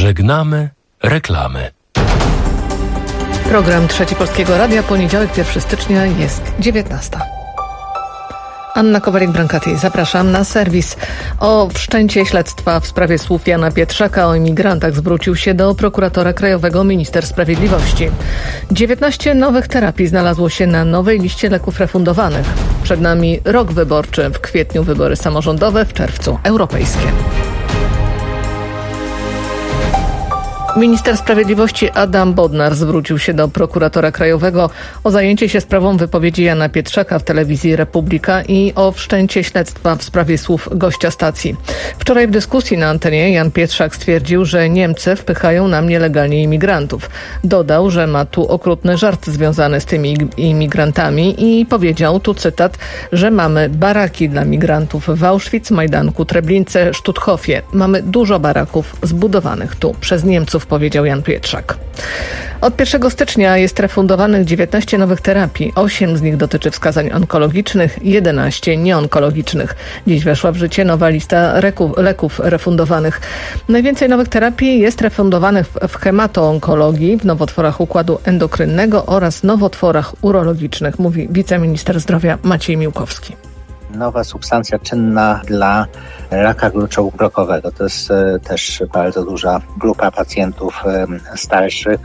Żegnamy reklamy. Program Trzeci Polskiego Radia, poniedziałek 1 stycznia jest 19. Anna Kowalik-Brancaty, zapraszam na serwis. O wszczęcie śledztwa w sprawie słów Jana Pietrzaka o imigrantach zwrócił się do prokuratora krajowego minister sprawiedliwości. 19 nowych terapii znalazło się na nowej liście leków refundowanych. Przed nami rok wyborczy, w kwietniu wybory samorządowe, w czerwcu europejskie. Minister Sprawiedliwości Adam Bodnar zwrócił się do prokuratora krajowego o zajęcie się sprawą wypowiedzi Jana Pietrzaka w telewizji Republika i o wszczęcie śledztwa w sprawie słów gościa stacji. Wczoraj w dyskusji na antenie Jan Pietrzak stwierdził, że Niemcy wpychają nam nielegalnie imigrantów. Dodał, że ma tu okrutny żart związany z tymi imigrantami i powiedział, tu cytat, że mamy baraki dla migrantów w Auschwitz, Majdanku, Treblince, Sztuthofie. Mamy dużo baraków zbudowanych tu przez Niemców, powiedział Jan Pietrzak. Od 1 stycznia jest refundowanych 19 nowych terapii. 8 z nich dotyczy wskazań onkologicznych, 11 nieonkologicznych. Dziś weszła w życie nowa lista leków refundowanych. Najwięcej nowych terapii jest refundowanych w hematoonkologii, w nowotworach układu endokrynnego oraz nowotworach urologicznych, mówi wiceminister zdrowia Maciej Miłkowski. Nowa substancja czynna dla raka gruczołu krokowego. To jest też bardzo duża grupa pacjentów starszych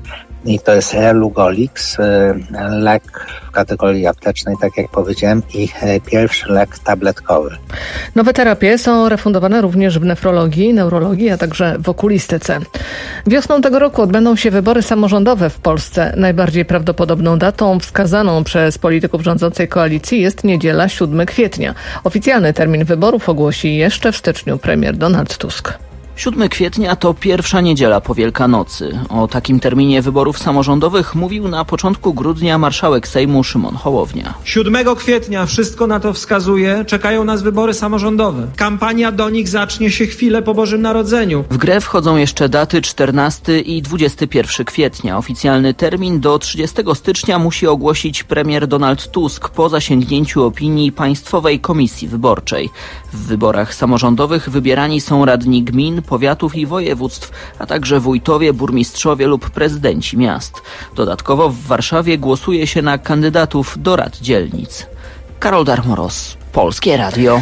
i to jest Relugolix, lek w kategorii aptecznej, tak jak powiedziałem, i pierwszy lek tabletkowy. Nowe terapie są refundowane również w nefrologii, neurologii, a także w okulistyce. Wiosną tego roku odbędą się wybory samorządowe w Polsce. Najbardziej prawdopodobną datą wskazaną przez polityków rządzącej koalicji jest niedziela 7 kwietnia. Oficjalny termin wyborów ogłosi jeszcze w styczniu premier Donald Tusk. 7 kwietnia to pierwsza niedziela po Wielkanocy. O takim terminie wyborów samorządowych mówił na początku grudnia marszałek Sejmu Szymon Hołownia. 7 kwietnia, wszystko na to wskazuje, czekają nas wybory samorządowe. Kampania do nich zacznie się chwilę po Bożym Narodzeniu. W grę wchodzą jeszcze daty 14 i 21 kwietnia. Oficjalny termin do 30 stycznia musi ogłosić premier Donald Tusk po zasięgnięciu opinii Państwowej Komisji Wyborczej. W wyborach samorządowych wybierani są radni gmin, powiatów i województw, a także wójtowie, burmistrzowie lub prezydenci miast. Dodatkowo w Warszawie głosuje się na kandydatów do rad dzielnic. Karol Darmoros, Polskie Radio.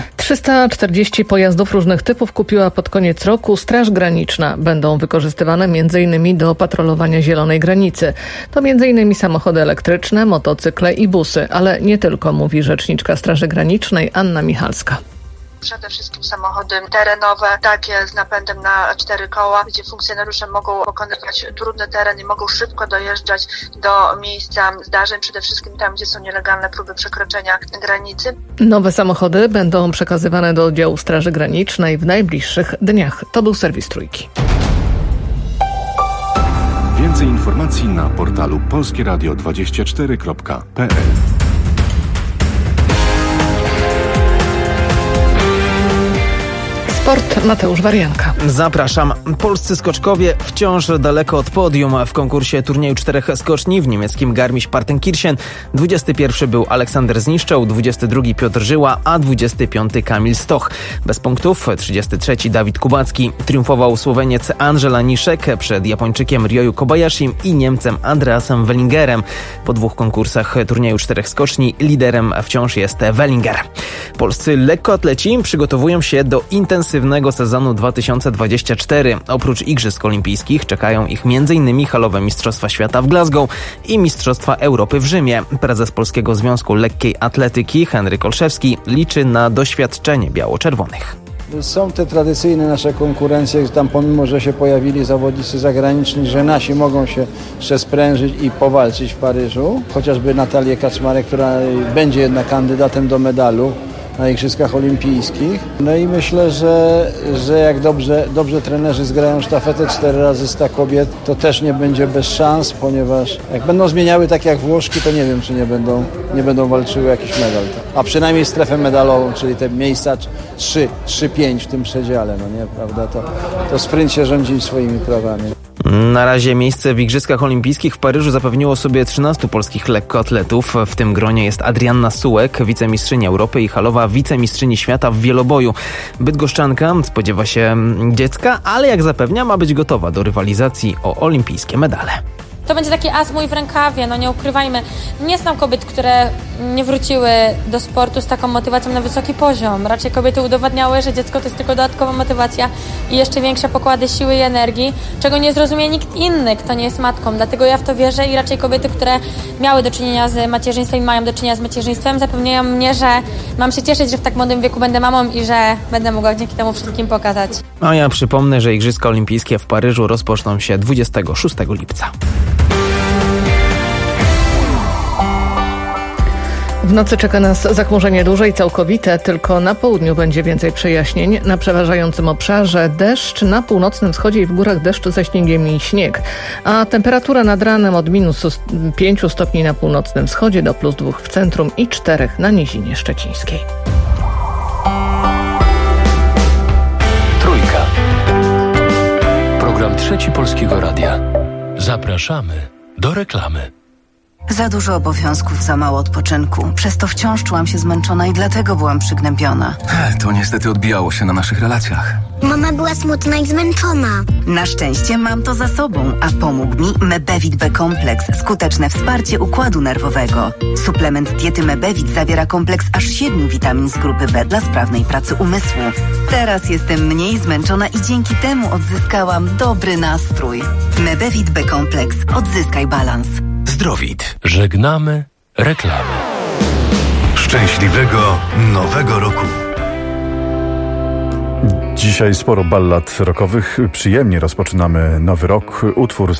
340 pojazdów różnych typów kupiła pod koniec roku Straż Graniczna. Będą wykorzystywane m.in. do patrolowania zielonej granicy. To m.in. samochody elektryczne, motocykle i busy, ale nie tylko, mówi rzeczniczka Straży Granicznej Anna Michalska. Przede wszystkim samochody terenowe, takie z napędem na 4 koła, gdzie funkcjonariusze mogą pokonywać trudny teren i mogą szybko dojeżdżać do miejsca zdarzeń, przede wszystkim tam, gdzie są nielegalne próby przekroczenia granicy. Nowe samochody będą przekazywane do oddziału Straży Granicznej w najbliższych dniach. To był serwis Trójki. Więcej informacji na portalu polskieradio24.pl. Sport, Mateusz Warianka. Zapraszam. Polscy skoczkowie wciąż daleko od podium w konkursie turnieju 4 skoczni w niemieckim Garmisch-Partenkirchen. 21 był Aleksander Zniszczoł, 22 Piotr Żyła, a 25 Kamil Stoch. Bez punktów 33 Dawid Kubacki. Triumfował Słoweniec Andrzej Laniszek przed Japończykiem Ryoyu Kobayashim i Niemcem Andreasem Wellingerem. Po 2 konkursach turnieju 4 skoczni liderem wciąż jest Wellinger. Polscy lekkoatleci przygotowują się do intensywnego sezonu 2024. Oprócz Igrzysk Olimpijskich czekają ich m.in. halowe Mistrzostwa Świata w Glasgow i Mistrzostwa Europy w Rzymie. Prezes Polskiego Związku Lekkiej Atletyki Henryk Olszewski liczy na doświadczenie biało-czerwonych. Są te tradycyjne nasze konkurencje, tam pomimo, że się pojawili zawodnicy zagraniczni, że nasi mogą się jeszcze sprężyć i powalczyć w Paryżu. Chociażby Natalię Kaczmarek, która będzie jednak kandydatem do medalu na Igrzyskach Olimpijskich. No i myślę, że jak dobrze trenerzy zgrają sztafetę 4 razy 100 kobiet, to też nie będzie bez szans, ponieważ jak będą zmieniały tak jak Włoszki, to nie wiem, czy nie będą walczyły o jakiś medal. A przynajmniej strefę medalową, czyli te miejsca 3-5 w tym przedziale, no nie, prawda? To w spryncie rządzi swoimi prawami. Na razie miejsce w Igrzyskach Olimpijskich w Paryżu zapewniło sobie 13 polskich lekkoatletów. W tym gronie jest Adrianna Sułek, wicemistrzyni Europy, i halowa wicemistrzyni świata w wieloboju. Bydgoszczanka spodziewa się dziecka, ale jak zapewnia, ma być gotowa do rywalizacji o olimpijskie medale. To będzie taki as mój w rękawie, nie ukrywajmy. Nie znam kobiet, które nie wróciły do sportu z taką motywacją na wysoki poziom. Raczej kobiety udowadniały, że dziecko to jest tylko dodatkowa motywacja i jeszcze większe pokłady siły i energii, czego nie zrozumie nikt inny, kto nie jest matką. Dlatego ja w to wierzę i raczej kobiety, które miały do czynienia z macierzyństwem i mają do czynienia z macierzyństwem, zapewniają mnie, że mam się cieszyć, że w tak młodym wieku będę mamą i że będę mogła dzięki temu wszystkim pokazać. A ja przypomnę, że Igrzyska Olimpijskie w Paryżu rozpoczną się 26 lipca. W nocy czeka nas zachmurzenie duże i całkowite, tylko na południu będzie więcej przejaśnień. Na przeważającym obszarze deszcz, na północnym wschodzie i w górach deszcz ze śniegiem i śnieg. A temperatura nad ranem od -5 stopni na północnym wschodzie do +2 w centrum i 4 na Nizinie Szczecińskiej. Trójka. Program Trzeci Polskiego Radia. Zapraszamy do reklamy. Za dużo obowiązków, za mało odpoczynku. Przez to wciąż czułam się zmęczona i dlatego byłam przygnębiona. To niestety odbijało się na naszych relacjach. Mama była smutna i zmęczona. Na szczęście mam to za sobą, a pomógł mi Mebevit B-kompleks. Skuteczne wsparcie układu nerwowego. Suplement diety Mebevit zawiera kompleks aż 7 witamin z grupy B dla sprawnej pracy umysłu. Teraz jestem mniej zmęczona i dzięki temu odzyskałam dobry nastrój. Mebevit B-kompleks. Odzyskaj balans. Zdrowit. Żegnamy reklamy. Szczęśliwego Nowego Roku. Dzisiaj sporo ballad rockowych. Przyjemnie rozpoczynamy nowy rok. Utwór z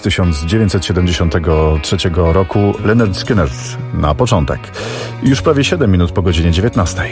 1973 roku, Lynyrd Skynyrd na początek. Już prawie 7 minut po godzinie 19.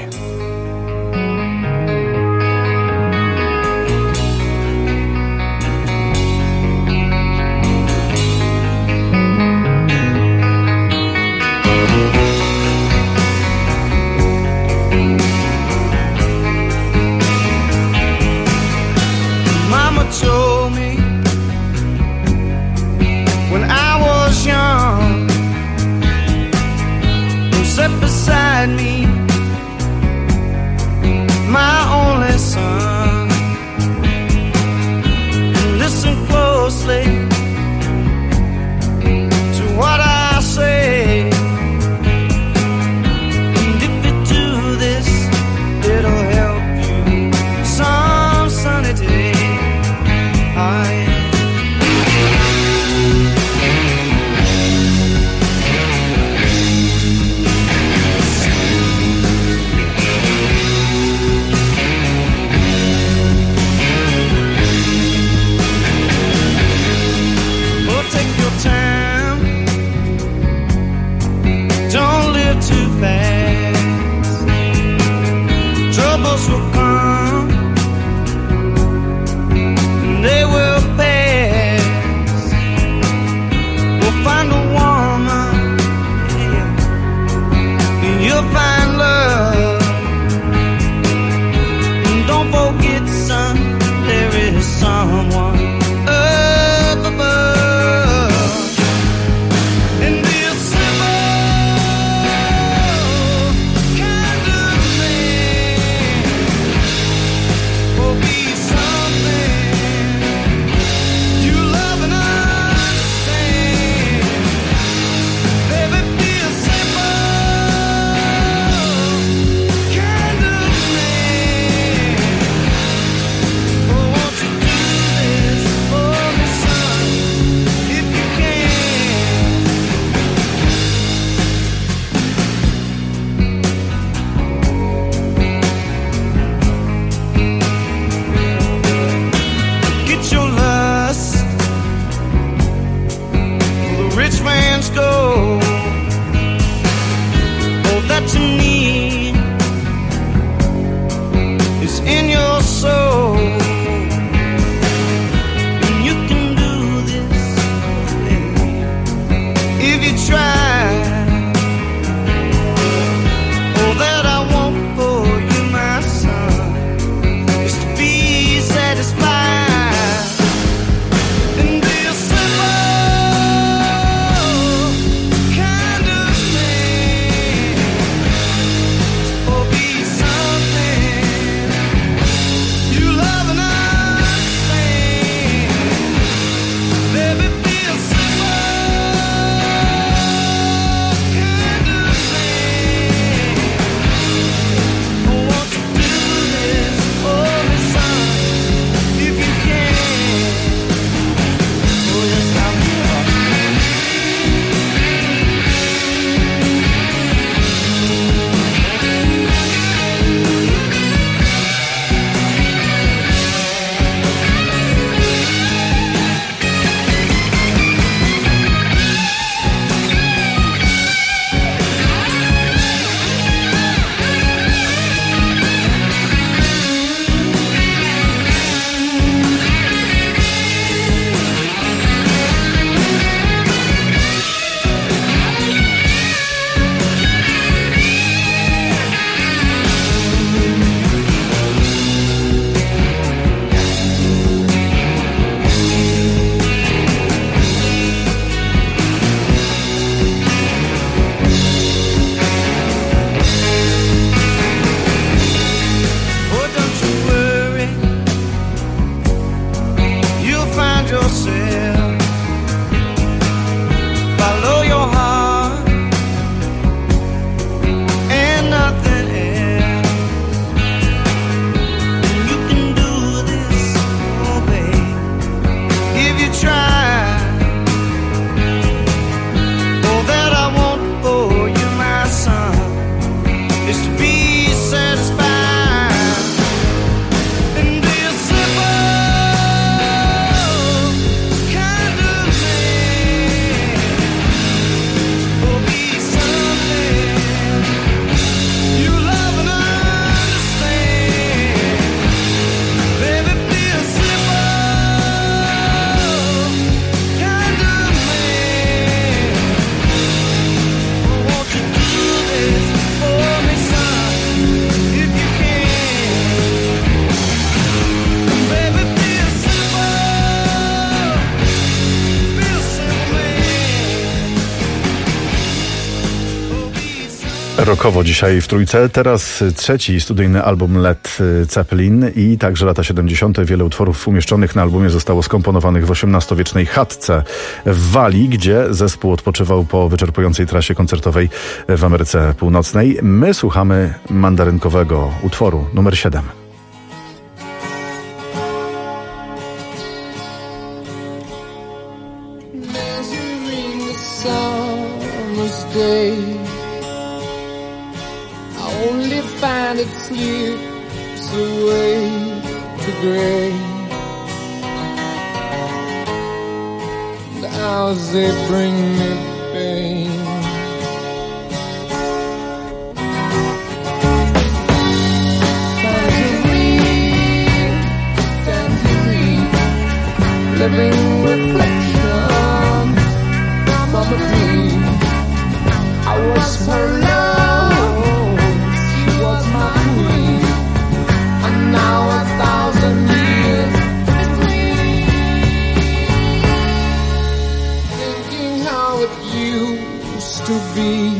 Satisfied in this Rockowo dzisiaj w Trójce. Teraz trzeci studyjny album Led Zeppelin i także lata 70. Wiele utworów umieszczonych na albumie zostało skomponowanych w XVIII-wiecznej chatce w Walii, gdzie zespół odpoczywał po wyczerpującej trasie koncertowej w Ameryce Północnej. My słuchamy mandarynkowego utworu numer 7. Only find it slips away to gray. The hours they bring me pain. Tangerine, living reflection from a dream. I was her love. Now 1,000 years between, thinking how it used to be.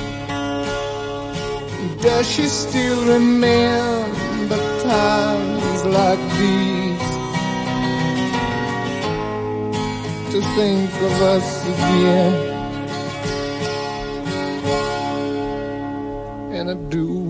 Does she still remember times like these? To think of us again, and I do.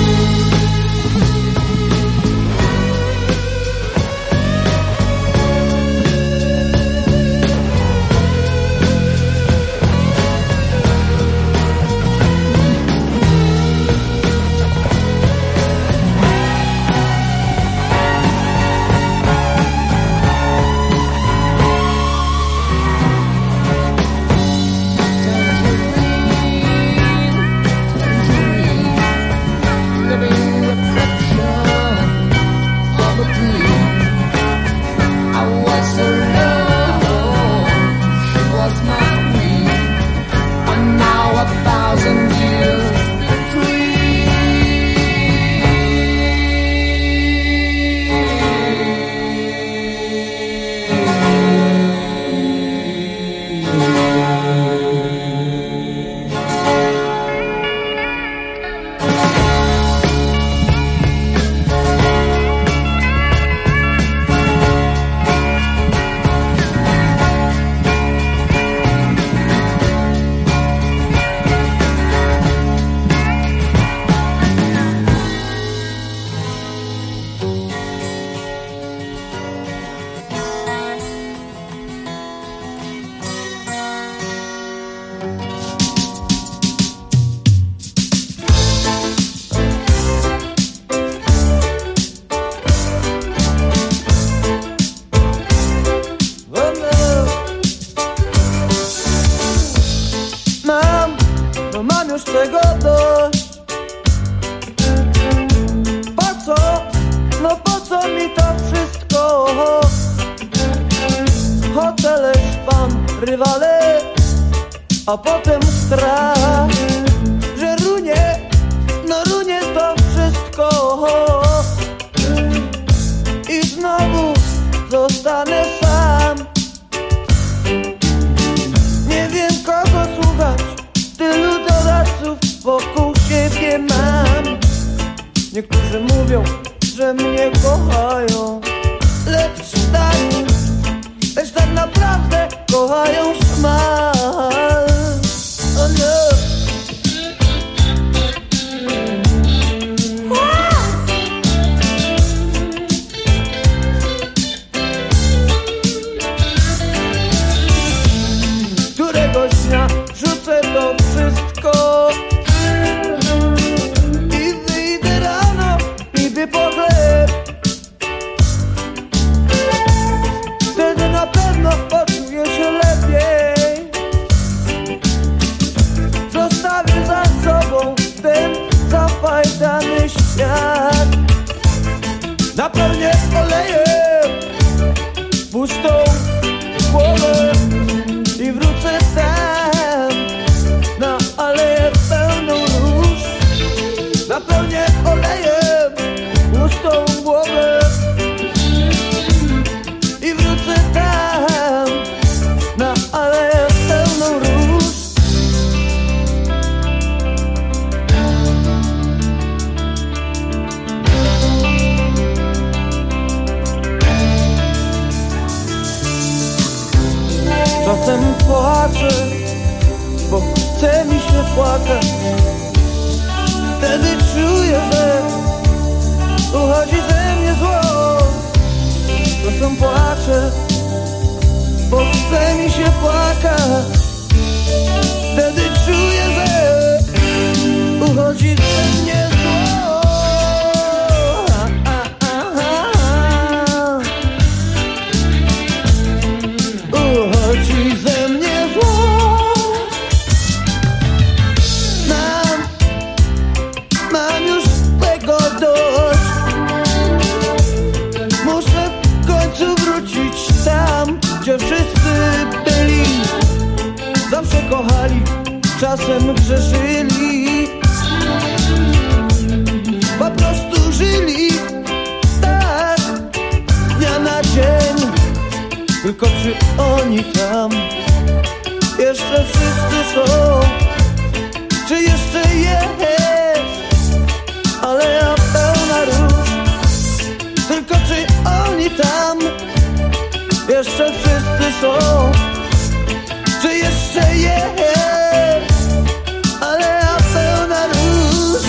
A potem strach, że runie, no runie to wszystko i znowu zostanę sam. Nie wiem kogo słuchać, tylu doradców wokół siebie mam. Niektórzy mówią, że mnie kochają, lecz tak naprawdę kochają smal. Oh no. Któregoś dnia rzucę to wszystko i wyjdę rano, niby po chleb. Wtedy na pewno poczuję się lepiej. Zostawię za sobą ten zafajtany świat. Napełnię olejem pustą głowę i wrócę tam na aleję pełną róż. Napełnię olejem pustą głowę i wrócę tam na aleję pełną róż. Wtedy czuję, że uchodzi ze mnie zło. Czasem płaczę, bo chce mi się płakać. Wtedy czuję, że uchodzi ze mnie zło. Uchodzi ze mnie zło. Mam już tego dość. Muszę w końcu wrócić tam, gdzie wszyscy byli. Zawsze kochali, czasem grzeszyli. Po prostu żyli tak, z dnia na dzień. Tylko czy oni tam jeszcze wszyscy są? Czy jeszcze jest? Ale ja pełna róż. Tylko czy oni tam jeszcze wszyscy są? Czy jeszcze jest? Ale ja pełna róż.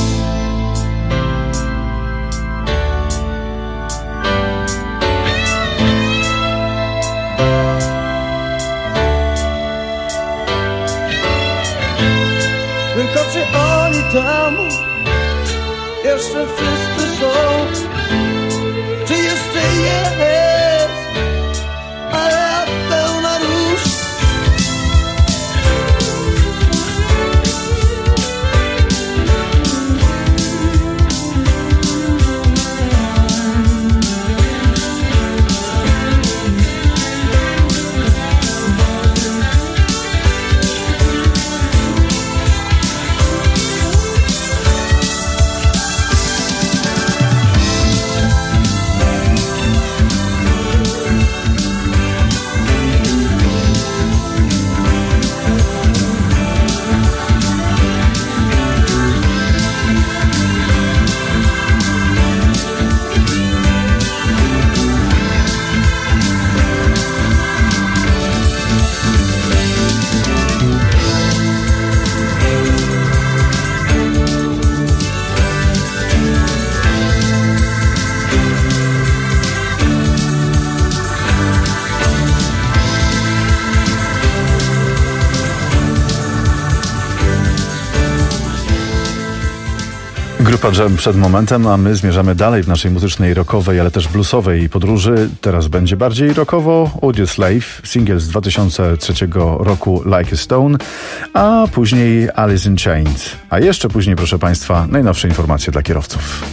Tylko czy oni tam jeszcze wszyscy są? Czy jeszcze jest? A ja pełna róż. Grupa Jam przed momentem, a my zmierzamy dalej w naszej muzycznej rockowej, ale też bluesowej podróży. Teraz będzie bardziej rockowo. Audioslave, singiel z 2003 roku Like a Stone, a później Alice in Chains. A jeszcze później, proszę Państwa, najnowsze informacje dla kierowców.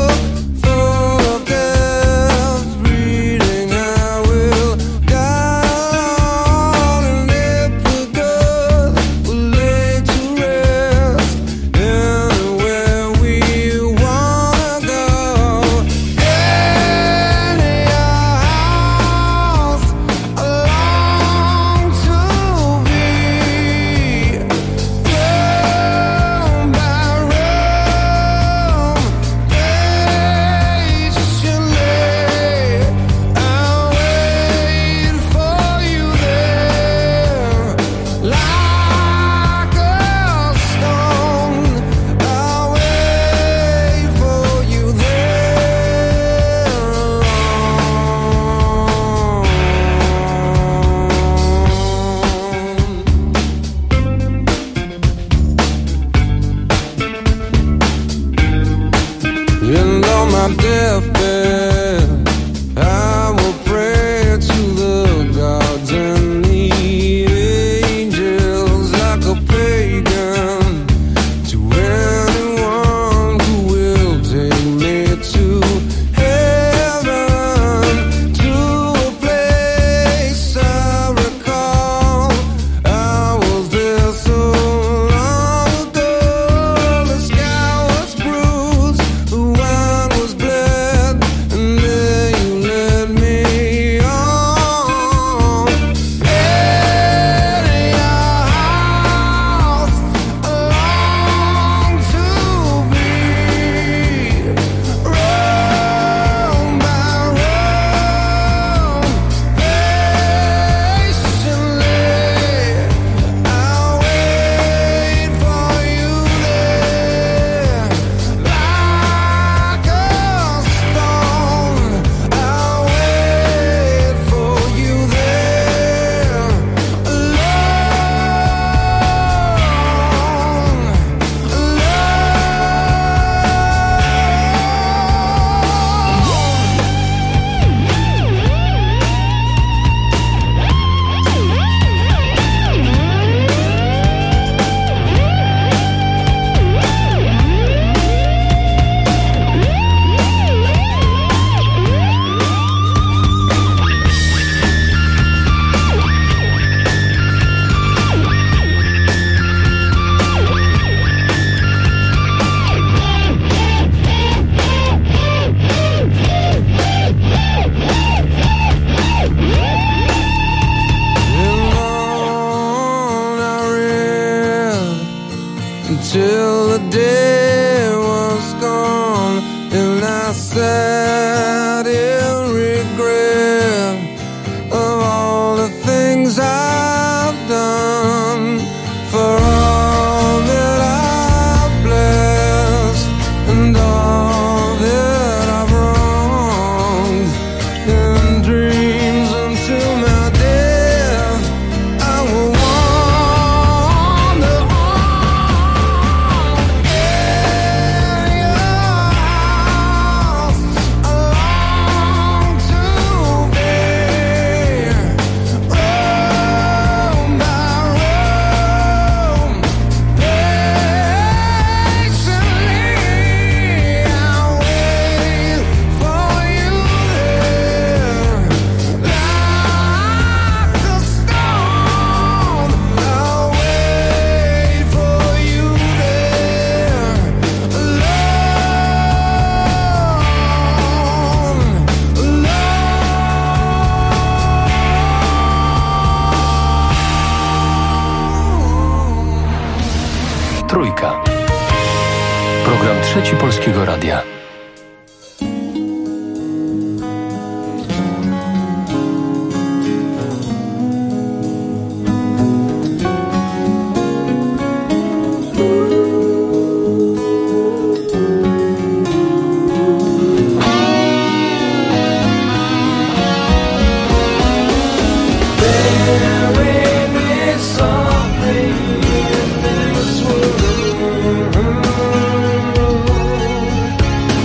God day was gone, and I sat in regret of all the things I've done, for all that I've blessed and all that I've wronged. In dreams until my death, I will wander on in your house. I long to be room by room, patiently I wait for you there, like the stone. I'll wait for you there, Trójka. Program Trzeci Polskiego Radia. bury me softly in this world.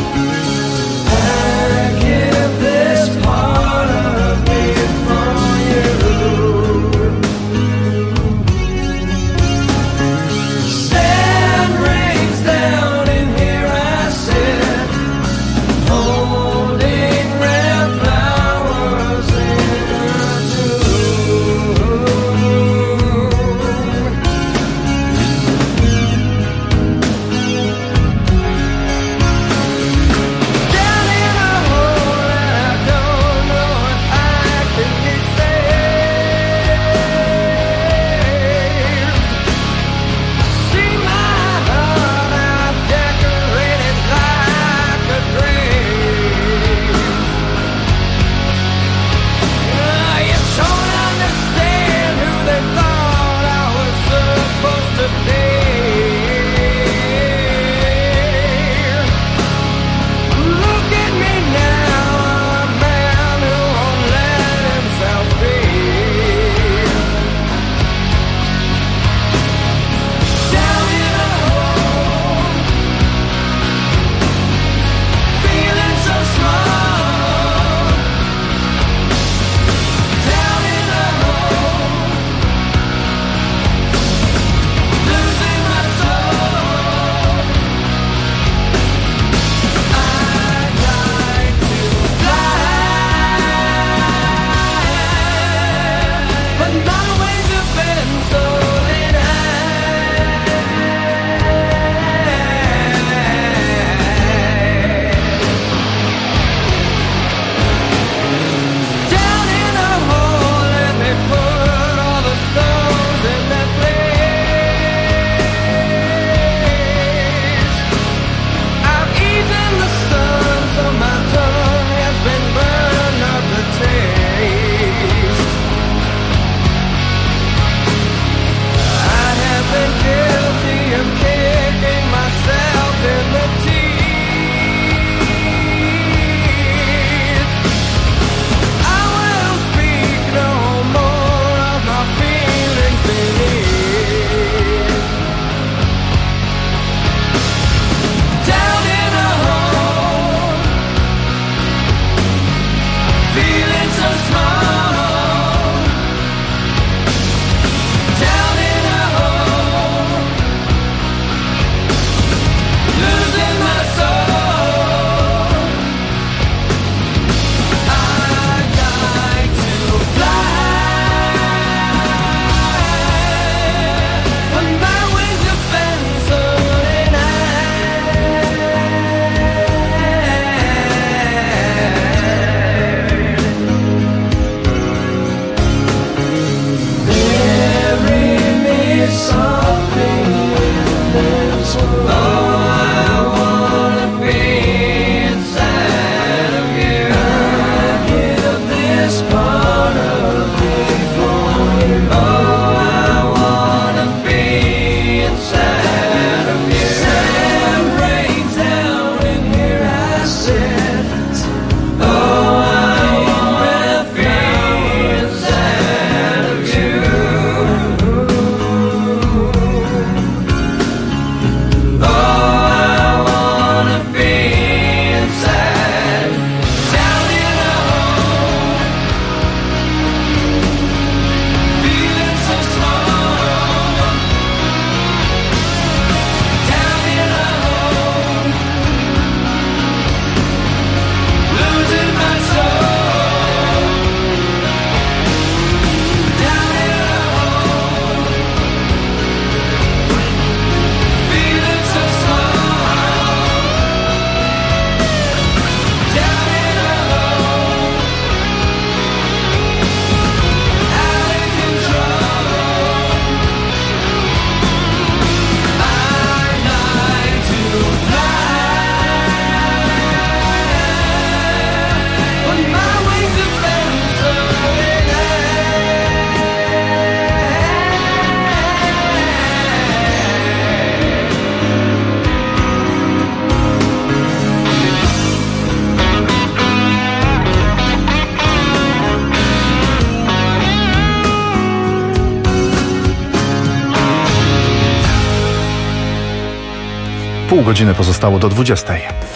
Pół godziny pozostało do 20.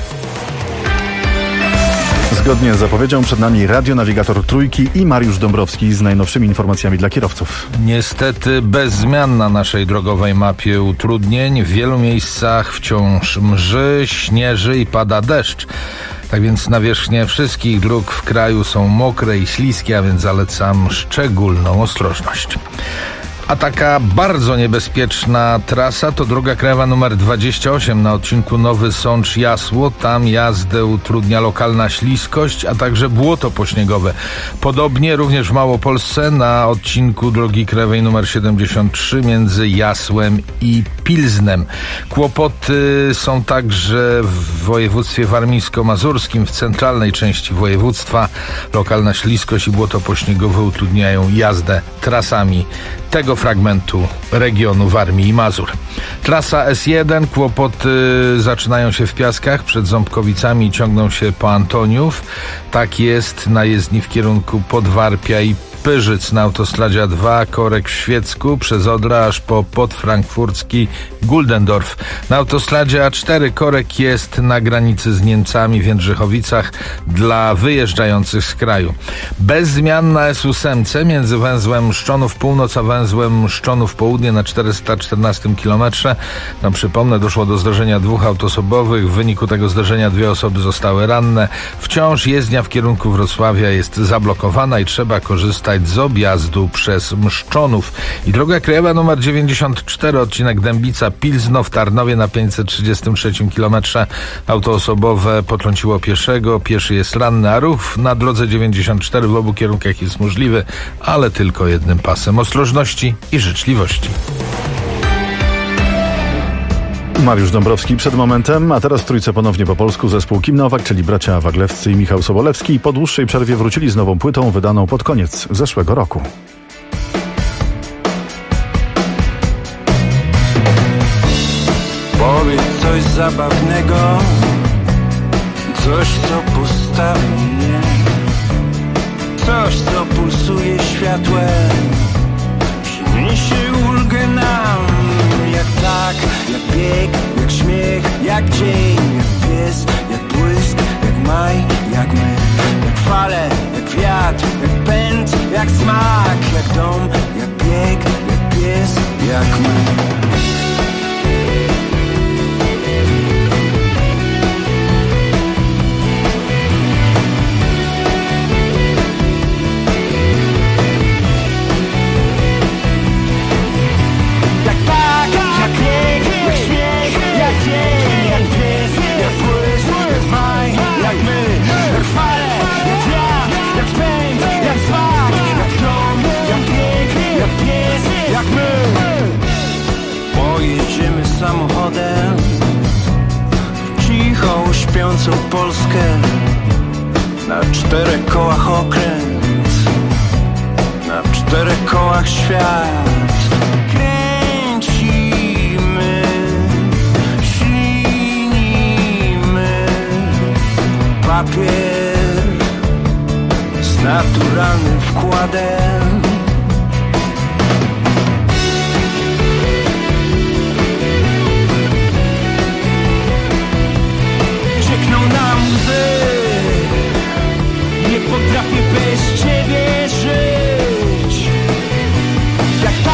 Zgodnie z zapowiedzią przed nami radionawigator Trójki i Mariusz Dąbrowski z najnowszymi informacjami dla kierowców. Niestety bez zmian na naszej drogowej mapie utrudnień. W wielu miejscach wciąż mrzy, śnieży i pada deszcz. Tak więc nawierzchnie wszystkich dróg w kraju są mokre i śliskie, a więc zalecam szczególną ostrożność. A taka bardzo niebezpieczna trasa to droga krajowa nr 28 na odcinku Nowy Sącz-Jasło. Tam jazdę utrudnia lokalna śliskość, a także błoto pośniegowe. Podobnie również w Małopolsce na odcinku drogi krajowej nr 73 między Jasłem i Pilznem. Kłopoty są także w województwie warmińsko-mazurskim, w centralnej części województwa. Lokalna śliskość i błoto pośniegowe utrudniają jazdę trasami tego fragmentu regionu Warmii i Mazur. Trasa S1, kłopoty zaczynają się w Piaskach, przed Ząbkowicami i ciągną się po Antoniów. Tak jest na jezdni w kierunku Podwarpia i Pyrzyc, na autostradzie A2, korek w Świecku, przez Odra aż po podfrankfurcki Guldendorf. Na autostradzie A4 korek jest na granicy z Niemcami w Jędrzechowicach dla wyjeżdżających z kraju. Bez zmian na S8 między węzłem Mszczonów Północ a węzłem Mszczonów Południe na 414 km. No, przypomnę, doszło do zdarzenia dwóch autosobowych. W wyniku tego zdarzenia 2 osoby zostały ranne. Wciąż jezdnia w kierunku Wrocławia jest zablokowana i trzeba korzystać z objazdu przez Mszczonów. I droga krajowa nr 94, odcinek Dębica-Pilzno w Tarnowie na 533 km. Auto osobowe potrąciło pieszego, pieszy jest ranny, a ruch na drodze 94 w obu kierunkach jest możliwy, ale tylko jednym pasem. Ostrożności i życzliwości. Mariusz Dąbrowski przed momentem, a teraz w Trójce ponownie po polsku zespół Kim Nowak, czyli bracia Waglewscy i Michał Sobolewski. Po dłuższej przerwie wrócili z nową płytą wydaną pod koniec zeszłego roku. Powiedz coś zabawnego, coś co postawi mnie, coś co pulsuje światłem, przyniesie ulgę nam. Jak tak, jak bieg, jak śmiech, jak dzień, jak pies, jak błysk, jak maj, jak my. Jak fale, jak wiatr, jak pęd, jak smak, jak dom, jak bieg, jak pies, jak my. Samochodem w cichą, śpiącą Polskę, na 4 kołach okręt, na 4 kołach świat. Kręcimy, ślinimy papier z naturalnym wkładem. Nie potrafię bez ciebie żyć. Jak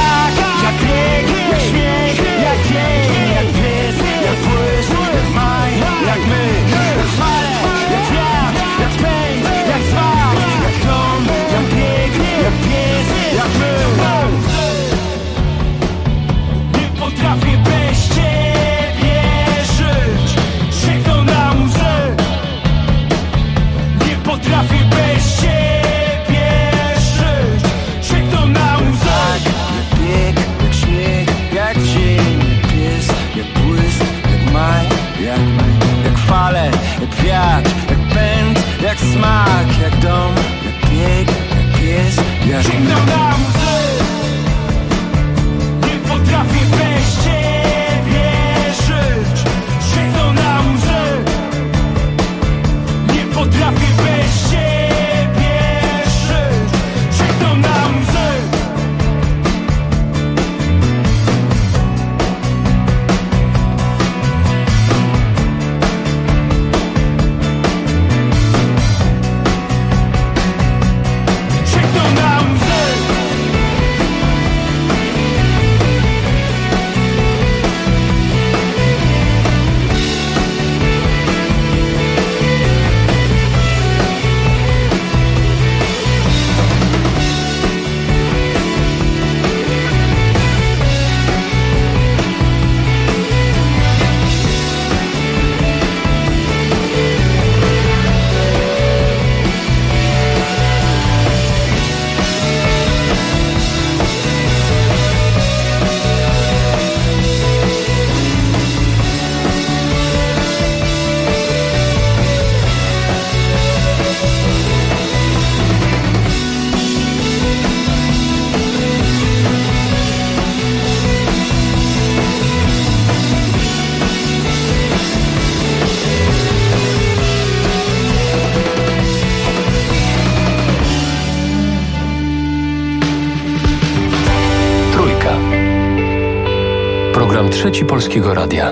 Program Trzeci Polskiego Radia.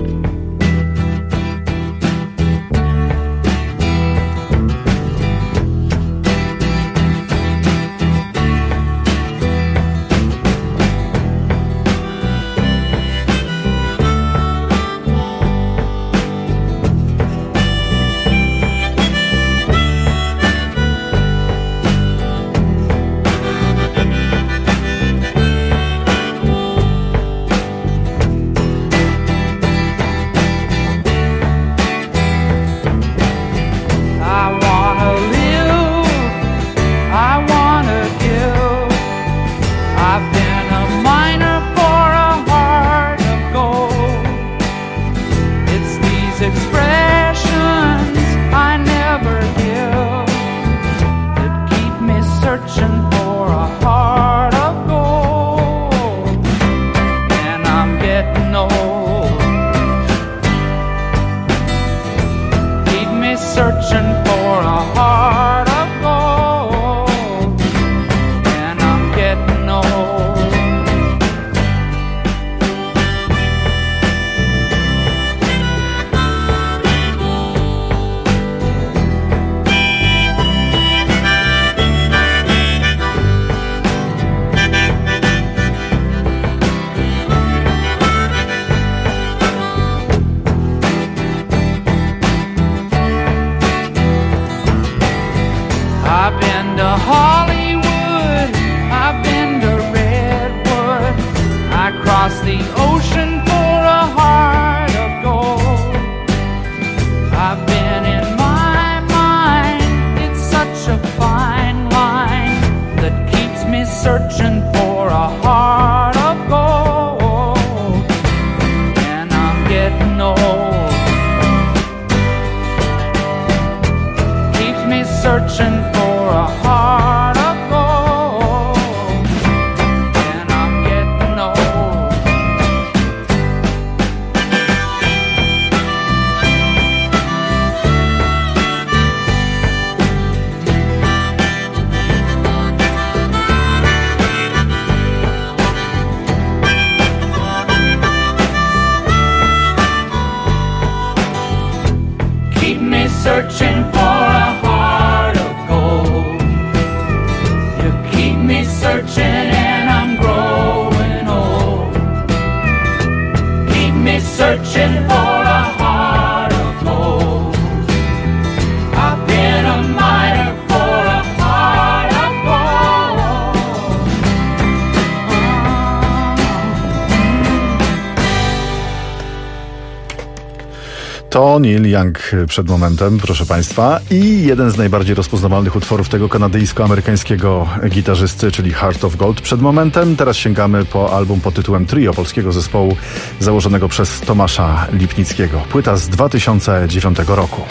To Neil Young przed momentem, proszę Państwa. I jeden z najbardziej rozpoznawalnych utworów tego kanadyjsko-amerykańskiego gitarzysty, czyli Heart of Gold przed momentem. Teraz sięgamy po album pod tytułem Trio polskiego zespołu założonego przez Tomasza Lipnickiego. Płyta z 2009 roku.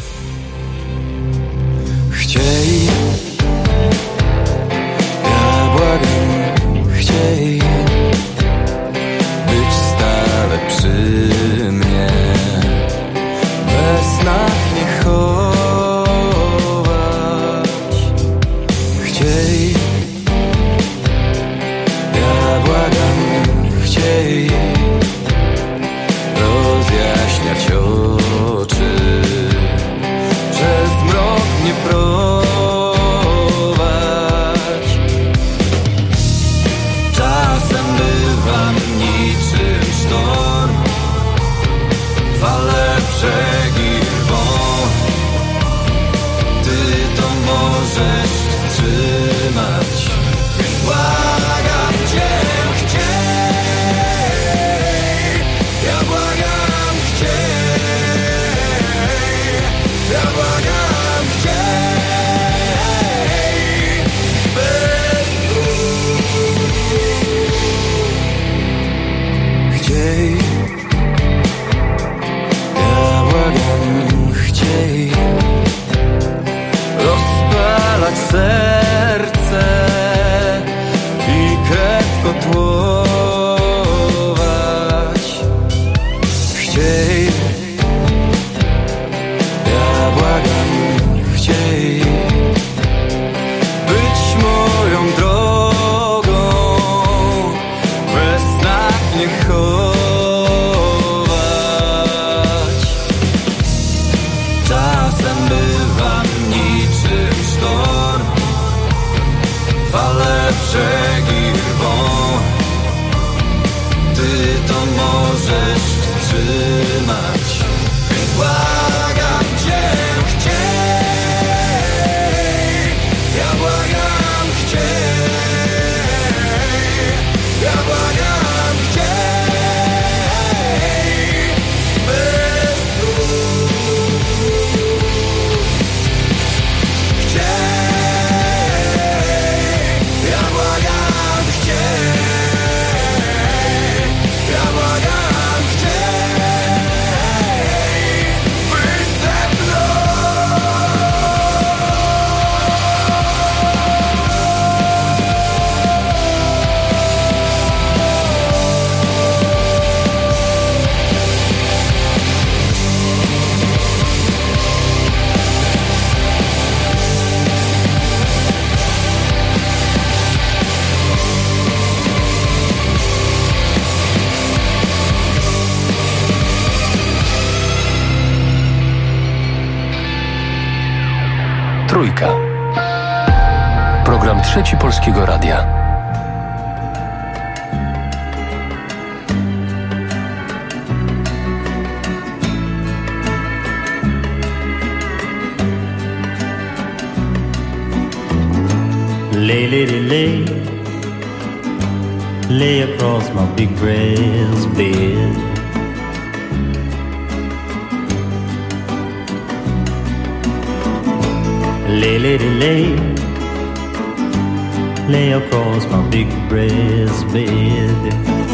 Chciej, ja błagam, chciej być stale przy mnie. We snach nie chować. Chciej, ja błagam, chciej rozjaśniać oczy, przez mrok nie prowadź. Czasem bywam niczym sztorm, fale brzegi rwą. Ty to możesz wstrzymać, więc błagam cię, chciej. Ja błagam, chciej. Ja błagam, chciej. Bez słów. Chciej. Ja błagam, chciej rozpalać serce i krew kotłować. Chciej, ja błagam, chciej być moją drogą, we snach nie chować. możesz wstrzymać. Błagam cię, chciej, ja błagam, chciej, ja błagam, chciej, bez słów. Chciej, ja błagam, chciej, ja błagam, chciej, być ze mną. Trójka. Program Trzeci Polskiego Radia. Lay, lady, lay, lay across my big brass bed. Lay, lady, lay, lay across my big brass bed.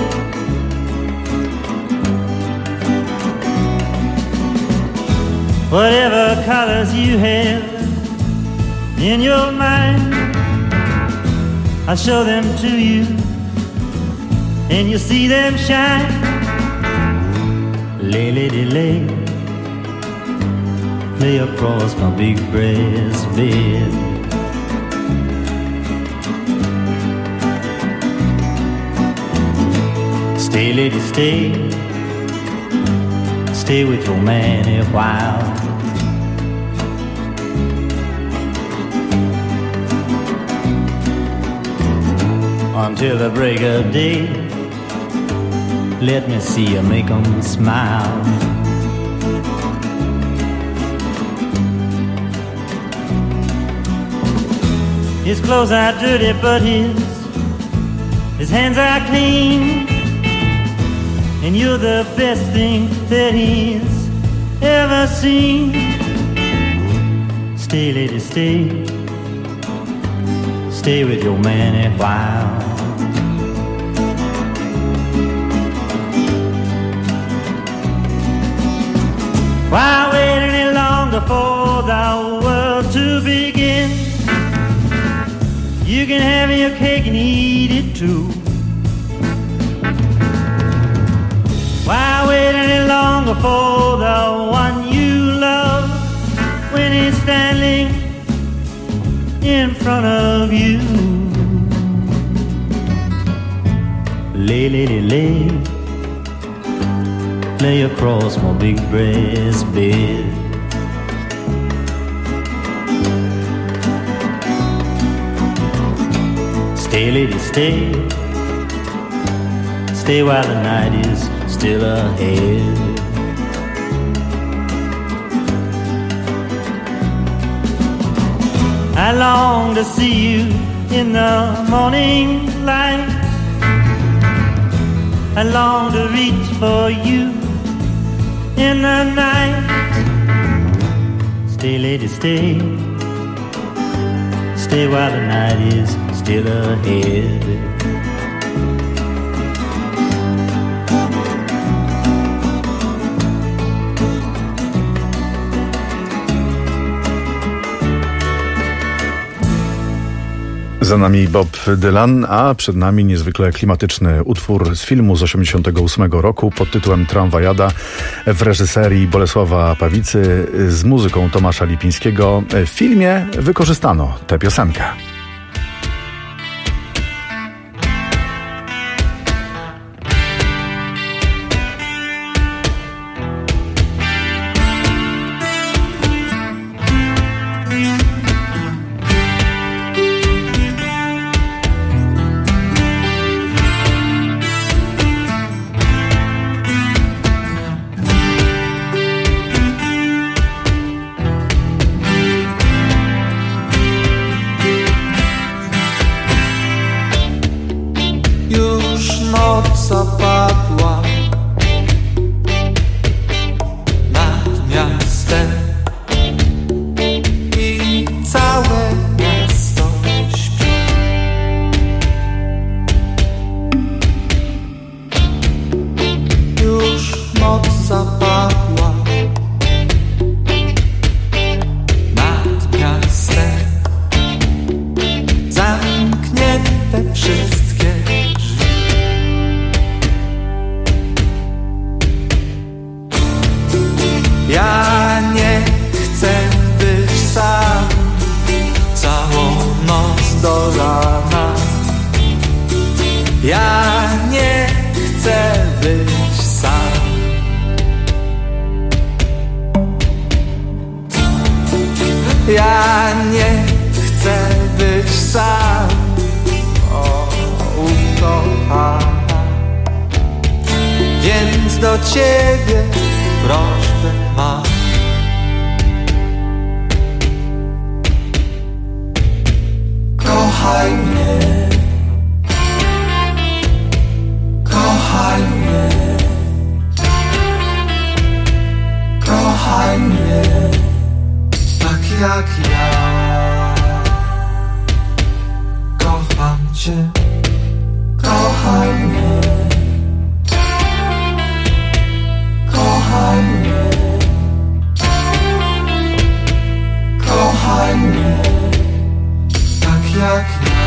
Whatever colors you have in your mind, I'll show them to you, and you'll see them shine. Lay, lady, lay, lay across my big brass bed. Stay, lady, stay, stay with your man a while. Until the break of day, let me see you make 'em smile. His clothes are dirty, but his hands are clean, and you're the best thing that he's ever seen. Stay, lady, stay, stay with your man a while. Why wait any longer for the world to begin? You can have your cake and eat it too. Why wait any longer for the one you love when he's standing in front of you? Lay, lady, lay, lay across my big brass bed. Stay, lady, stay, stay while the night is still ahead. I long to see you in the morning light. I long to reach for you in the night. Stay, lady, stay, stay while the night is still ahead. Za nami Bob Dylan, a przed nami niezwykle klimatyczny utwór z filmu z 1988 roku pod tytułem Tramwajada w reżyserii Bolesława Pawicy z muzyką Tomasza Lipińskiego. W filmie wykorzystano tę piosenkę. Więc do ciebie prośbę mam. Kochaj mnie, kochaj mnie, kochaj mnie, tak jak ja. Kocham cię, kochaj mnie, kochaj mnie, kochaj mnie, tak jak ja.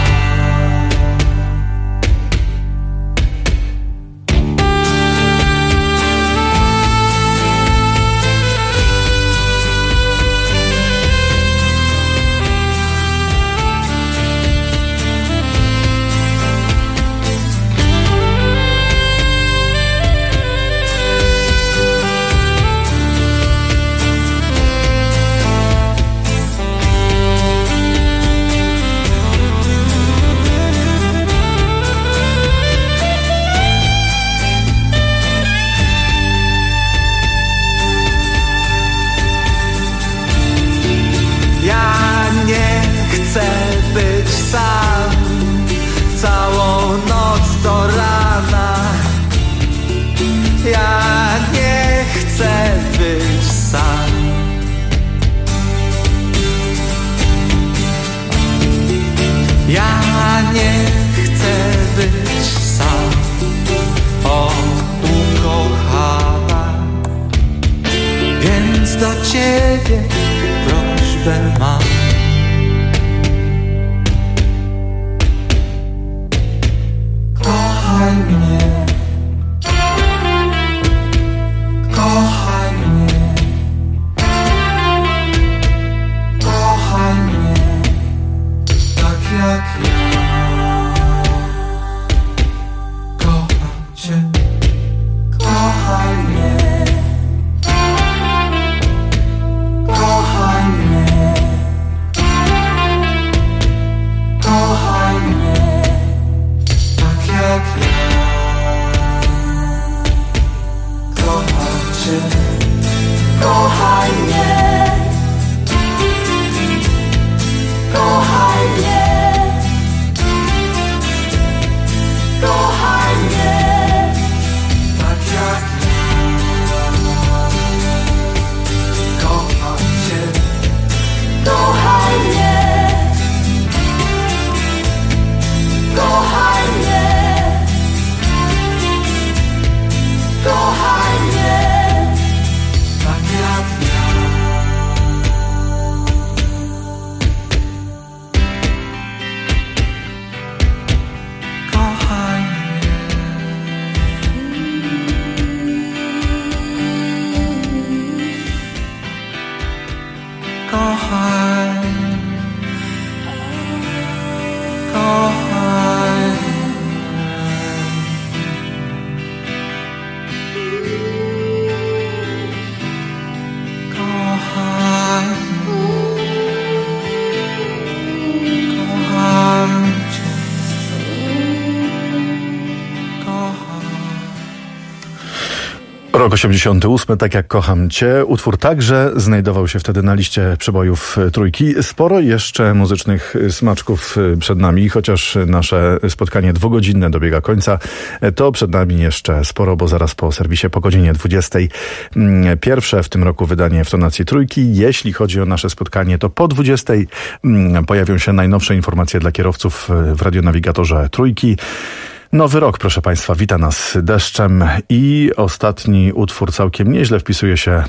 Rok 88, tak jak Kocham Cię. Utwór także znajdował się wtedy na liście przebojów Trójki. Sporo jeszcze muzycznych smaczków przed nami, chociaż nasze spotkanie dwugodzinne dobiega końca. To przed nami jeszcze sporo, bo zaraz po serwisie po godzinie 20. Pierwsze w tym roku wydanie w tonacji Trójki. Jeśli chodzi o nasze spotkanie, to po 20 pojawią się najnowsze informacje dla kierowców w radionawigatorze Trójki. Nowy rok, proszę Państwa, wita nas deszczem i ostatni utwór całkiem nieźle wpisuje się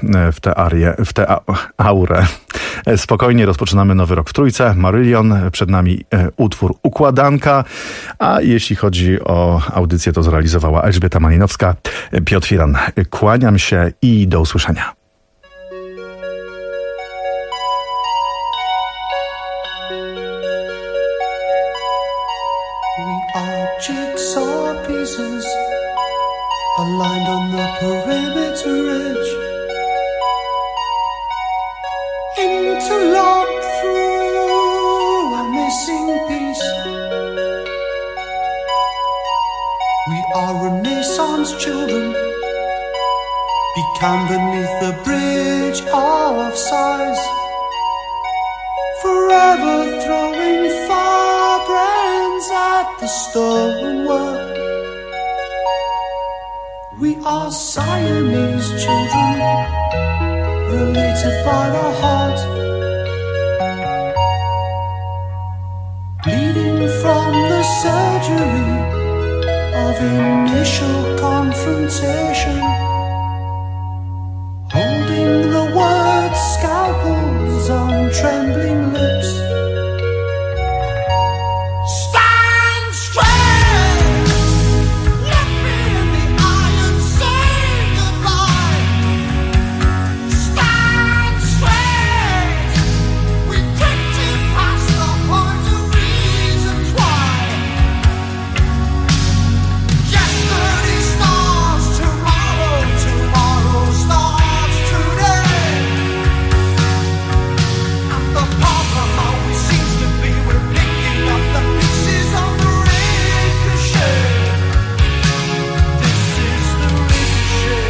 w tę aurę. Spokojnie rozpoczynamy nowy rok w Trójce. Marillion, przed nami utwór Układanka, a jeśli chodzi o audycję, to zrealizowała Elżbieta Malinowska. Piotr Firan, kłaniam się i do usłyszenia. Jigsaw pieces aligned on the perimeter edge, interlocked through a missing piece. We are Renaissance children Become beneath the bridge of sighs, forever throwing firebrands at the stonework. We are Siamese children, related by the heart, bleeding from the surgery of initial confrontation, holding the word scalpels on trembling lips. Stand straight, look me in the eye and say goodbye. Stand straight, we drifted past the point of reasons why. Yesterday starts tomorrow, tomorrow starts today. And the problem always seems to be we're picking up the pieces on the ricochet. This is the ricochet.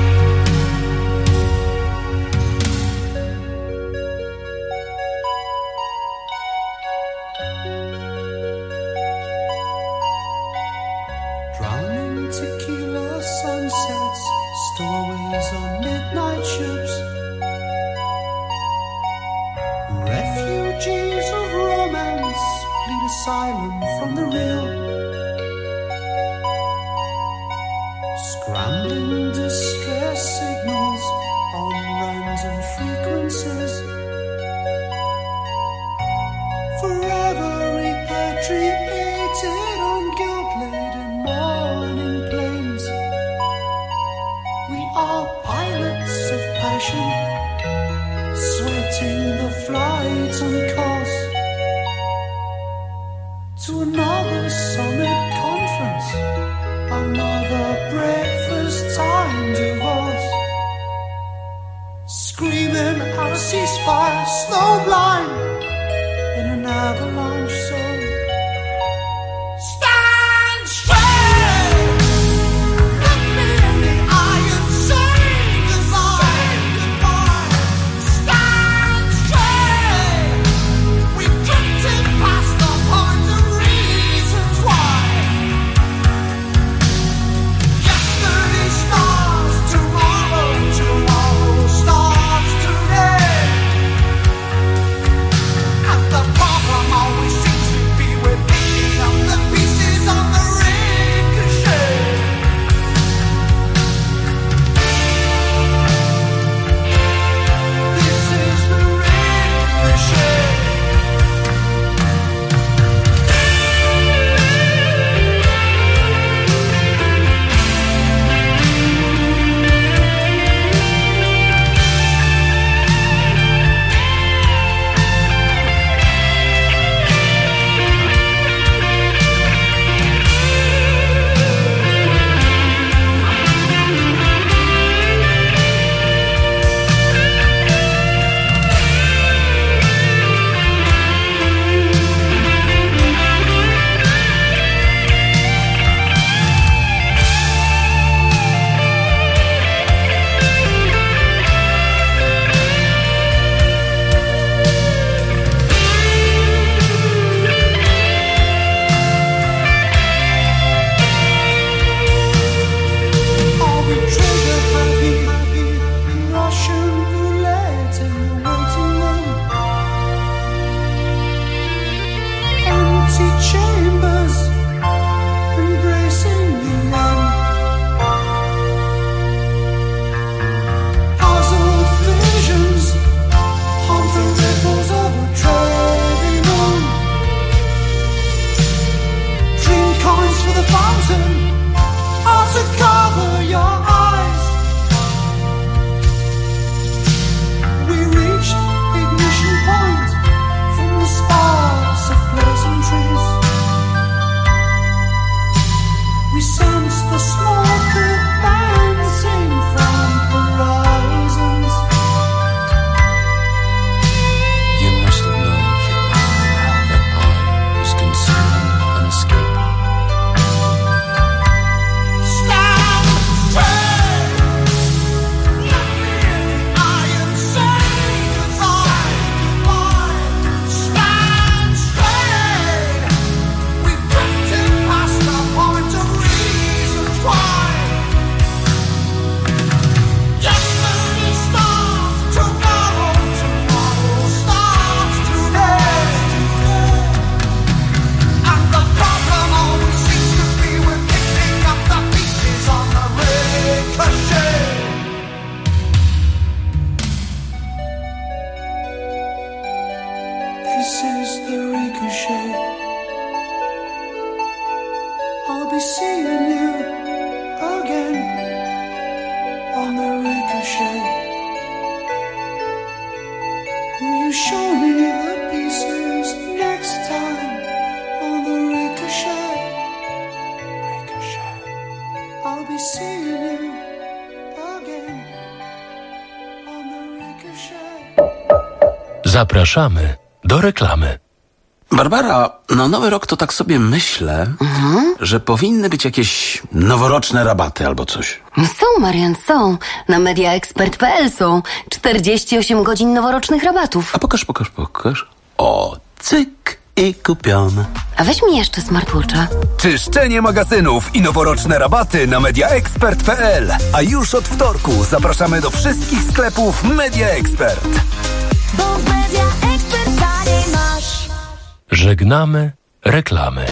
Drowning tequila sunsets, stowaways on midnight ships, refugees of romance plead asylum from the real, scrambling distress signals on random frequencies, forever repatriated on guilt-laden morning planes. We are pilots of passion, sweating the flight on course to another summit conference, another breakfast time divorce, screaming out a ceasefire, snowblind in an avalanche zone. Stand straight, look me in the eye and say goodbye. Stand straight, ricochet. Will you show me the pieces next time on the ricochet? Ricochet. I'll be seeing you again on the ricochet. Zapraszamy do reklamy. Barbara, na Nowy Rok to tak sobie myślę, że powinny być jakieś noworoczne rabaty albo coś. Są, Marian, są. Na mediaexpert.pl są 48 godzin noworocznych rabatów. A pokaż. O, cyk i kupione. A weź mi jeszcze smartwatcha. Czyszczenie magazynów i noworoczne rabaty na mediaexpert.pl. A już od wtorku zapraszamy do wszystkich sklepów Media Expert. Bo w Media Expert taniej masz. Żegnamy reklamy.